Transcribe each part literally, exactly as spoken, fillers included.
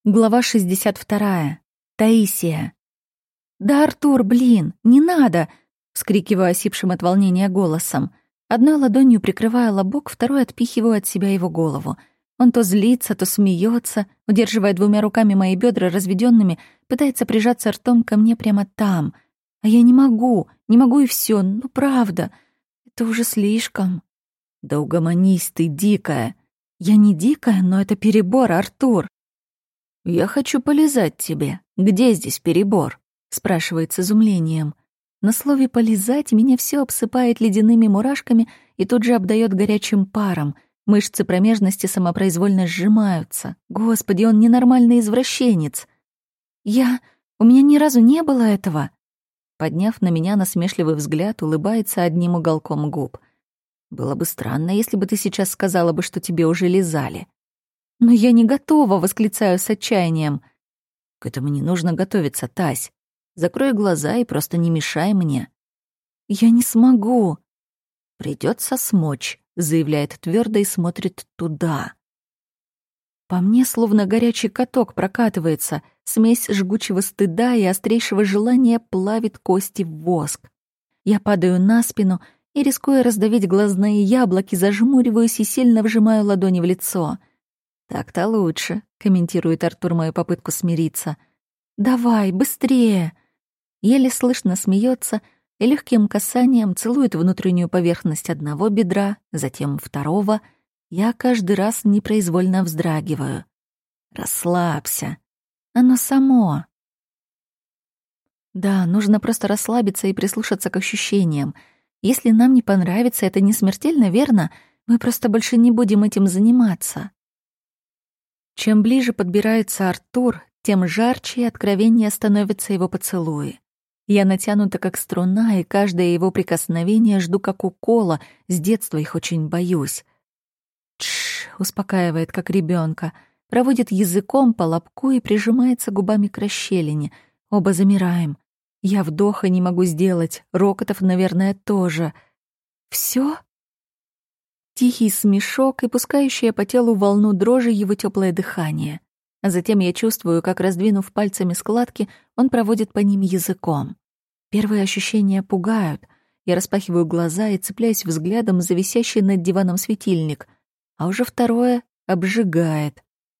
Глава шестьдесят вторая. Таисия. «Да, Артур, блин, не надо!» — вскрикиваю осипшим от волнения голосом. Одной ладонью прикрывая лобок, второй отпихиваю от себя его голову. Он то злится, то смеется, удерживая двумя руками мои бедра разведёнными, пытается прижаться ртом ко мне прямо там. А я не могу, не могу и всё, ну правда, это уже слишком. «Да угомонись ты, дикая!» «Я не дикая, но это перебор, Артур!» «Я хочу полизать тебе. Где здесь перебор?» — спрашивает с изумлением. На слове «полизать» меня все обсыпает ледяными мурашками и тут же обдает горячим паром. Мышцы промежности самопроизвольно сжимаются. Господи, он ненормальный извращенец. «Я... У меня ни разу не было этого!» Подняв на меня насмешливый взгляд, улыбается одним уголком губ. «Было бы странно, если бы ты сейчас сказала бы, что тебе уже лизали». «Но я не готова!» — восклицаю с отчаянием. «К этому не нужно готовиться, Тась. Закрой глаза и просто не мешай мне». «Я не смогу». «Придётся смочь», — заявляет твёрдо и смотрит туда. По мне словно горячий каток прокатывается, смесь жгучего стыда и острейшего желания плавит кости в воск. Я падаю на спину и, рискуя раздавить глазные яблоки, зажмуриваюсь и сильно вжимаю ладони в лицо. «Так-то лучше», — комментирует Артур мою попытку смириться. «Давай, быстрее!» Еле слышно смеется и легким касанием целует внутреннюю поверхность одного бедра, затем второго. Я каждый раз непроизвольно вздрагиваю. «Расслабься. Оно само». Да, нужно просто расслабиться и прислушаться к ощущениям. Если нам не понравится, это не смертельно, верно? Мы просто больше не будем этим заниматься. Чем ближе подбирается Артур, тем жарче и откровеннее становятся его поцелуи. Я натянута как струна, и каждое его прикосновение жду как укола, с детства их очень боюсь. «Тш», — успокаивает, как ребенка, проводит языком по лобку и прижимается губами к расщелине. Оба замираем. Я вдоха не могу сделать, Рокотов, наверное, тоже. «Всё?» Тихий смешок и пускающее по телу волну дрожи его теплое дыхание. А затем я чувствую, как, раздвинув пальцами складки, он проводит по ним языком. Первые ощущения пугают. Я распахиваю глаза и цепляюсь взглядом за висящий над диваном светильник. А уже второе обжигает.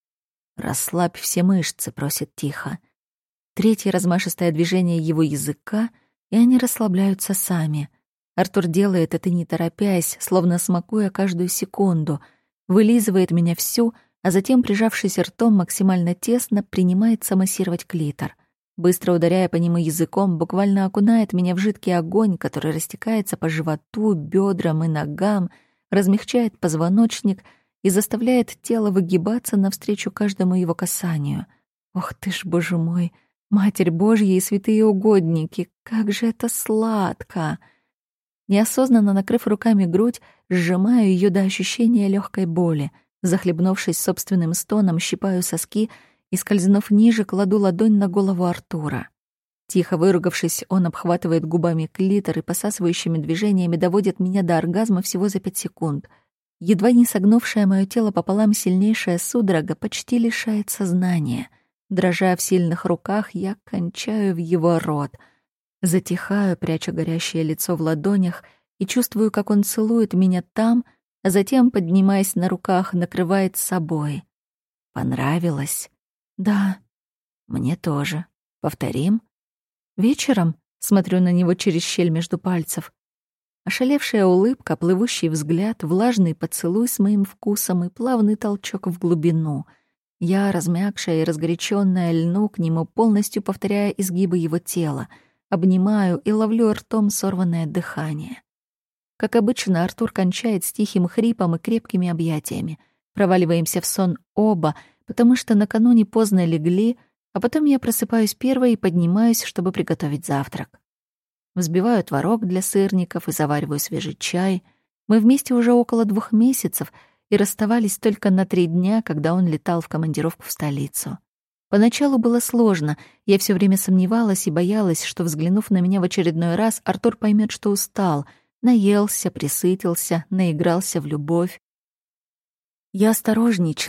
«Расслабь все мышцы», — просит тихо. Третье размашистое движение его языка, и они расслабляются сами. Артур делает это не торопясь, словно смакуя каждую секунду, вылизывает меня всю, а затем, прижавшись ртом максимально тесно, принимается массировать клитор. Быстро ударяя по нему языком, буквально окунает меня в жидкий огонь, который растекается по животу, бедрам и ногам, размягчает позвоночник и заставляет тело выгибаться навстречу каждому его касанию. Ох ты ж, боже мой, Матерь Божья и святые угодники, как же это сладко! Неосознанно накрыв руками грудь, сжимаю ее до ощущения легкой боли. Захлебнувшись собственным стоном, щипаю соски и, скользнув ниже, кладу ладонь на голову Артура. Тихо выругавшись, он обхватывает губами клитор и посасывающими движениями доводит меня до оргазма всего за пять секунд. Едва не согнувшее мое тело пополам сильнейшая судорога почти лишает сознания. Дрожа в сильных руках, я кончаю в его рот — затихаю, пряча горящее лицо в ладонях, и чувствую, как он целует меня там, а затем, поднимаясь на руках, накрывает с собой. «Понравилось?» «Да». «Мне тоже. Повторим?» «Вечером?» — смотрю на него через щель между пальцев. Ошалевшая улыбка, плывущий взгляд, влажный поцелуй с моим вкусом и плавный толчок в глубину. Я, размягшая и разгоряченная, льну к нему, полностью повторяя изгибы его тела — обнимаю и ловлю ртом сорванное дыхание. Как обычно, Артур кончает с тихим хрипом и крепкими объятиями. Проваливаемся в сон оба, потому что накануне поздно легли, а потом я просыпаюсь первой и поднимаюсь, чтобы приготовить завтрак. Взбиваю творог для сырников и завариваю свежий чай. Мы вместе уже около двух месяцев и расставались только на три дня, когда он летал в командировку в столицу. Поначалу было сложно, я все время сомневалась и боялась, что, взглянув на меня в очередной раз, Артур поймет, что устал, наелся, присытился, наигрался в любовь. Я осторожничала,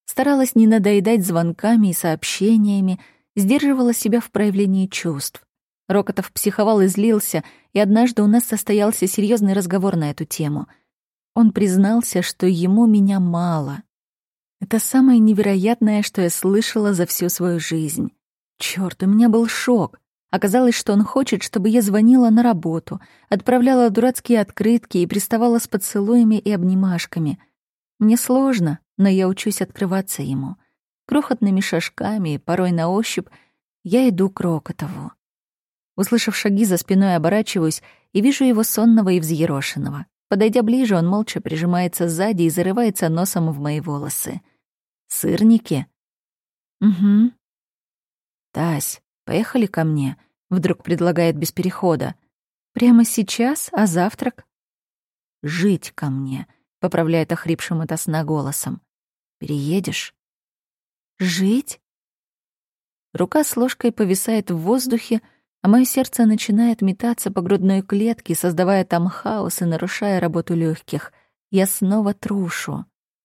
Старалась не надоедать звонками и сообщениями, сдерживала себя в проявлении чувств. Рокотов психовал и злился, и однажды у нас состоялся серьезный разговор на эту тему. Он признался, что ему меня мало. Это самое невероятное, что я слышала за всю свою жизнь. Чёрт, у меня был шок. Оказалось, что он хочет, чтобы я звонила на работу, отправляла дурацкие открытки и приставала с поцелуями и обнимашками. Мне сложно, но я учусь открываться ему. Крохотными шажками, порой на ощупь, я иду к Рокотову. Услышав шаги за спиной, оборачиваюсь и вижу его сонного и взъерошенного. Подойдя ближе, он молча прижимается сзади и зарывается носом в мои волосы. «Сырники?» «Угу». «Тась, поехали ко мне», — вдруг предлагает без перехода. «Прямо сейчас? А завтрак?» «Жить ко мне», — поправляет охрипшим ото сна голосом. «Переедешь?» «Жить?» Рука с ложкой повисает в воздухе, а мое сердце начинает метаться по грудной клетке, создавая там хаос и нарушая работу легких. Я снова трушу.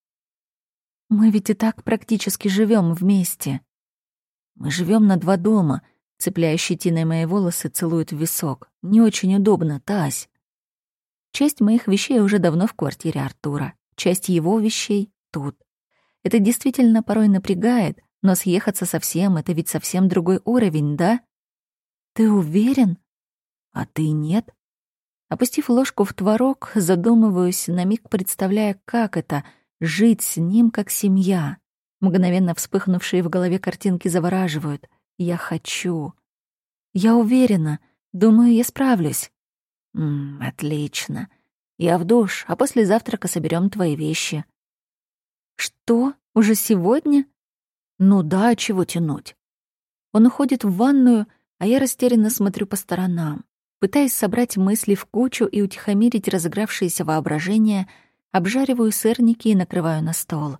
Мы ведь и так практически живем вместе. Мы живем на два дома, цепляя щетиной мои волосы, целует в висок. Не очень удобно, Тась. Часть моих вещей уже давно в квартире Артура, часть его вещей тут. Это действительно порой напрягает, но съехаться совсем — это ведь совсем другой уровень, да? Ты уверен? А ты нет? Опустив ложку в творог, задумываюсь, на миг представляя, как это — жить с ним как семья. Мгновенно вспыхнувшие в голове картинки завораживают. Я хочу. Я уверена. Думаю, я справлюсь. М, отлично. Я в душ, а после завтрака соберем твои вещи. Что? Уже сегодня? Ну да, чего тянуть? Он уходит в ванную, а я растерянно смотрю по сторонам. Пытаясь собрать мысли в кучу и утихомирить разыгравшееся воображение, обжариваю сырники и накрываю на стол.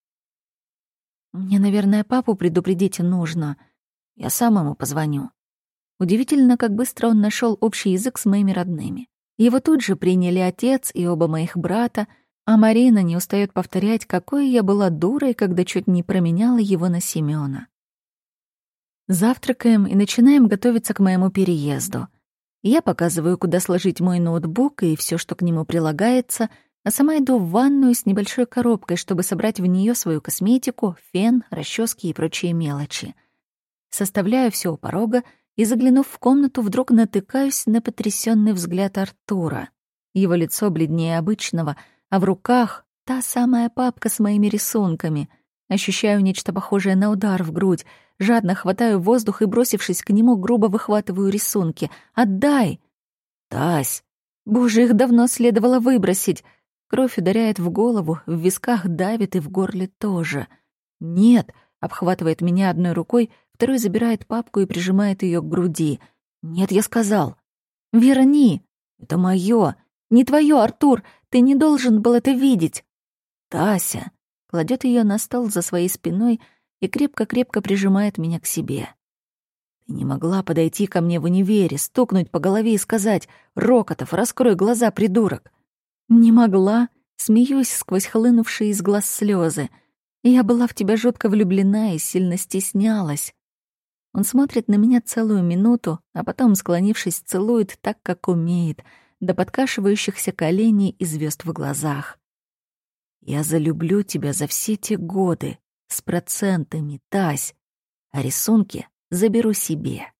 Мне, наверное, папу предупредить нужно. Я сам ему позвоню. Удивительно, как быстро он нашел общий язык с моими родными. Его тут же приняли отец и оба моих брата, а Марина не устает повторять, какой я была дурой, когда чуть не променяла его на Семёна. Завтракаем и начинаем готовиться к моему переезду. Я показываю, куда сложить мой ноутбук и все, что к нему прилагается, а сама иду в ванную с небольшой коробкой, чтобы собрать в нее свою косметику, фен, расчески и прочие мелочи. Составляю все у порога и, заглянув в комнату, вдруг натыкаюсь на потрясенный взгляд Артура. Его лицо бледнее обычного, а в руках та самая папка с моими рисунками. Ощущаю нечто похожее на удар в грудь, жадно хватаю воздух и, бросившись к нему, грубо выхватываю рисунки. «Отдай!» «Тась!» Боже, их давно следовало выбросить. Кровь ударяет в голову, в висках давит и в горле тоже. «Нет!» — обхватывает меня одной рукой, второй забирает папку и прижимает ее к груди. «Нет, я сказал!» «Верни!» «Это моё!» «Не твое, Артур! Ты не должен был это видеть!» «Тася!» — кладет ее на стол за своей спиной и крепко-крепко прижимает меня к себе. «Ты не могла подойти ко мне в универе, стукнуть по голове и сказать: «Рокотов, раскрой глаза, придурок!» «Не могла!» — смеюсь сквозь хлынувшие из глаз слезы. «Я была в тебя жутко влюблена и сильно стеснялась». Он смотрит на меня целую минуту, а потом, склонившись, целует так, как умеет, до подкашивающихся коленей и звезд в глазах. «Я залюблю тебя за все те годы, с процентами, Тась, а рисунки заберу себе».